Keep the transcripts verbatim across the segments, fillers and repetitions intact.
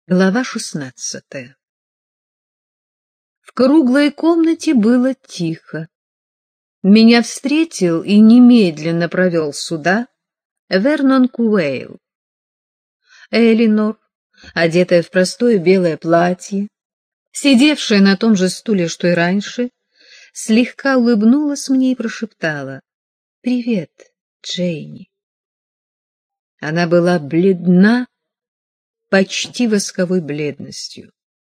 Глава шестнадцатая. В круглой комнате было тихо. Меня встретил и немедленно провел сюда Вернон Куэйл. Элинор, одетая в простое белое платье, сидевшая на том же стуле, что и раньше, слегка улыбнулась мне и прошептала: «Привет, Джейни». Она была бледна, почти восковой бледностью.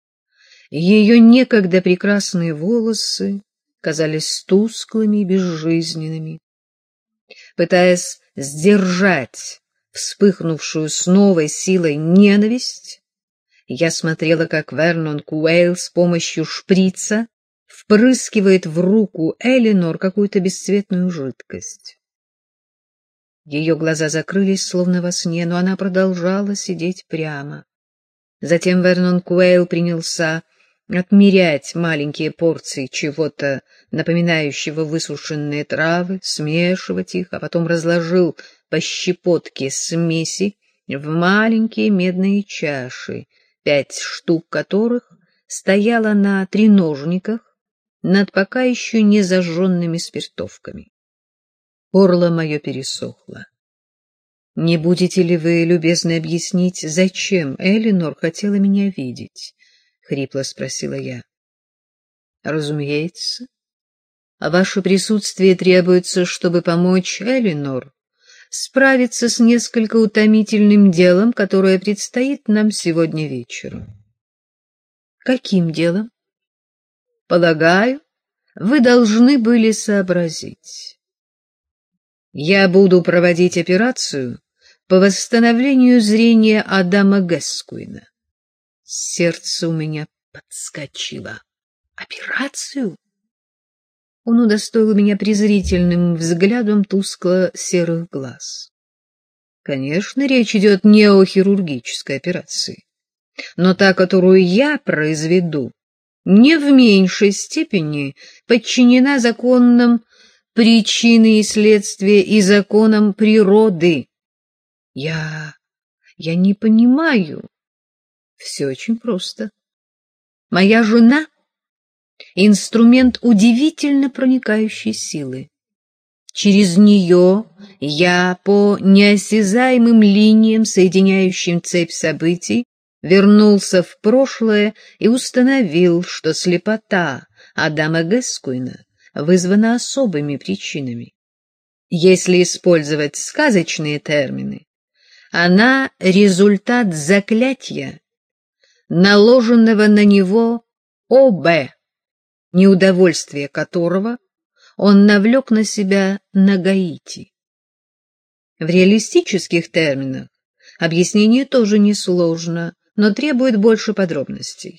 Ее некогда прекрасные волосы казались тусклыми и безжизненными. Пытаясь сдержать вспыхнувшую с новой силой ненависть, я смотрела, как Вернон Куэйл с помощью шприца впрыскивает в руку Элинор какую-то бесцветную жидкость. Ее глаза закрылись, словно во сне, но она продолжала сидеть прямо. Затем Вернон Куэйл принялся отмерять маленькие порции чего-то, напоминающего высушенные травы, смешивать их, а потом разложил по щепотке смеси в маленькие медные чаши, пять штук которых стояло на треножниках над пока еще не зажженными спиртовками. Горло мое пересохло. «Не будете ли вы любезны объяснить, зачем Элинор хотела меня видеть?» — хрипло спросила я. «Разумеется. А ваше присутствие требуется, чтобы помочь Элинор справиться с несколько утомительным делом, которое предстоит нам сегодня вечером». «Каким делом?» «Полагаю, вы должны были сообразить. Я буду проводить операцию по восстановлению зрения Адама Гэскуина». Сердце у меня подскочило. «Операцию?» Он удостоил меня презрительным взглядом тускло-серых глаз. «Конечно, речь идет не о хирургической операции, но та, которую я произведу, не в меньшей степени подчинена законам причины и следствия и законам природы». Я... я не понимаю. Все очень просто. Моя жена — инструмент удивительно проникающей силы. Через нее я по неосязаемым линиям, соединяющим цепь событий, вернулся в прошлое и установил, что слепота Адама Гэскуина вызвана особыми причинами. Если использовать сказочные термины, она — результат заклятия, наложенного на него О Б, неудовольствие которого он навлек на себя на Гаити. В реалистических терминах объяснение тоже несложно, но требует больше подробностей.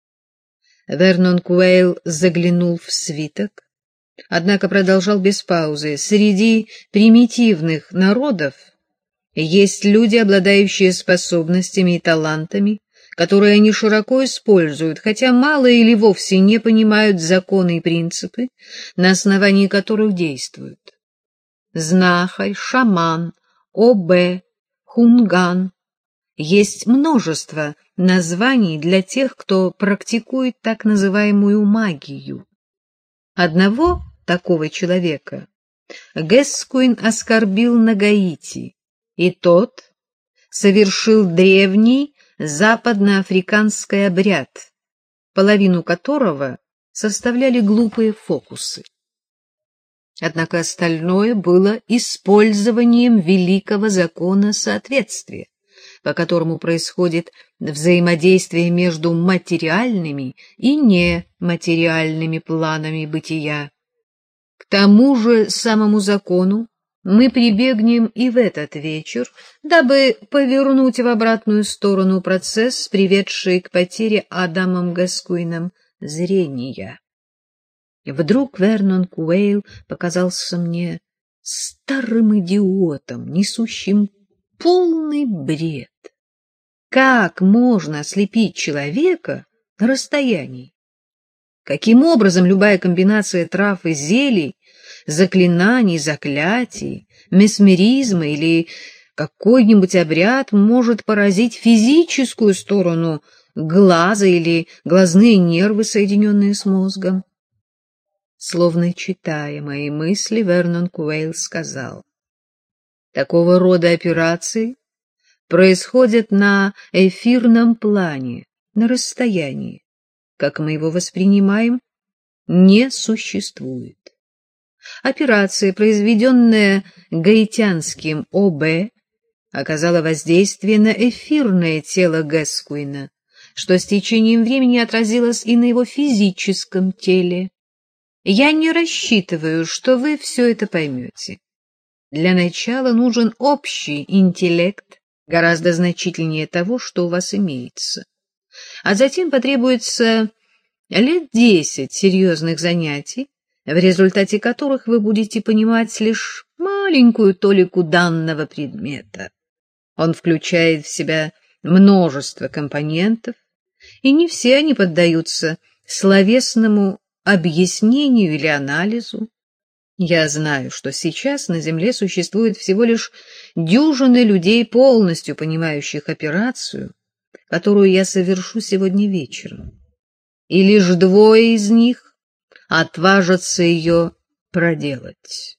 Вернон Куэйл заглянул в свиток, однако продолжал без паузы. Среди примитивных народов есть люди, обладающие способностями и талантами, которые они широко используют, хотя мало или вовсе не понимают законы и принципы, на основании которых действуют. Знахарь, шаман, О Б, хунган. Есть множество названий для тех, кто практикует так называемую магию. Одного такого человека Гэскуин оскорбил на Гаити, и тот совершил древний западноафриканский обряд, половину которого составляли глупые фокусы. Однако остальное было использованием великого закона соответствия, по которому происходит взаимодействие между материальными и нематериальными планами бытия. К тому же самому закону мы прибегнем и в этот вечер, дабы повернуть в обратную сторону процесс, приведший к потере Адамом Гэскуином зрения. Вдруг Вернон Куэйл показался мне старым идиотом, несущим полный бред. Как можно ослепить человека на расстоянии? Каким образом любая комбинация трав и зелий, заклинаний, заклятий, месмеризма или какой-нибудь обряд может поразить физическую сторону глаза или глазные нервы, соединенные с мозгом. Словно читая мои мысли, Вернон Куэйл сказал: такого рода операции происходят на эфирном плане, на расстоянии, как мы его воспринимаем, не существует. Операция, произведенная гаитянским О Б, оказала воздействие на эфирное тело Гэскуина, что с течением времени отразилось и на его физическом теле. Я не рассчитываю, что вы все это поймете. Для начала нужен общий интеллект, гораздо значительнее того, что у вас имеется. А затем потребуется лет десять серьезных занятий, в результате которых вы будете понимать лишь маленькую толику данного предмета. Он включает в себя множество компонентов, и не все они поддаются словесному объяснению или анализу. Я знаю, что сейчас на Земле существует всего лишь дюжины людей, полностью понимающих операцию, которую я совершу сегодня вечером, и лишь двое из них отважатся ее проделать.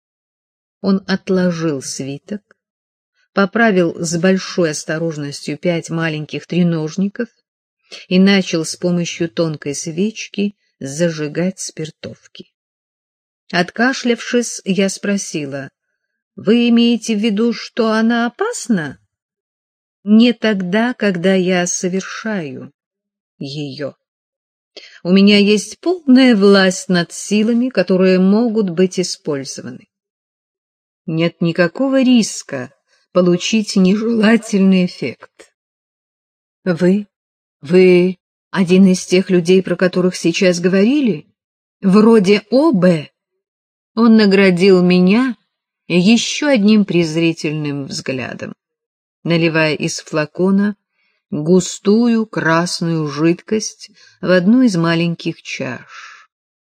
Он отложил свиток, поправил с большой осторожностью пять маленьких треножников и начал с помощью тонкой свечки зажигать спиртовки. Откашлявшись, я спросила: «Вы имеете в виду, что она опасна?» «Не тогда, когда я совершаю ее. У меня есть полная власть над силами, которые могут быть использованы. Нет никакого риска получить нежелательный эффект. Вы, вы один из тех людей, про которых сейчас говорили? Вроде О Б?» Он наградил меня еще одним презрительным взглядом, наливая из флакона густую красную жидкость в одну из маленьких чаш.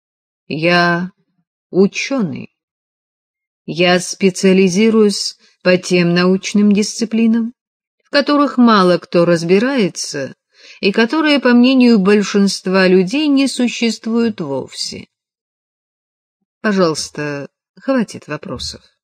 «Я ученый. Я специализируюсь по тем научным дисциплинам, в которых мало кто разбирается и которые, по мнению большинства людей, не существуют вовсе. Пожалуйста, хватит вопросов.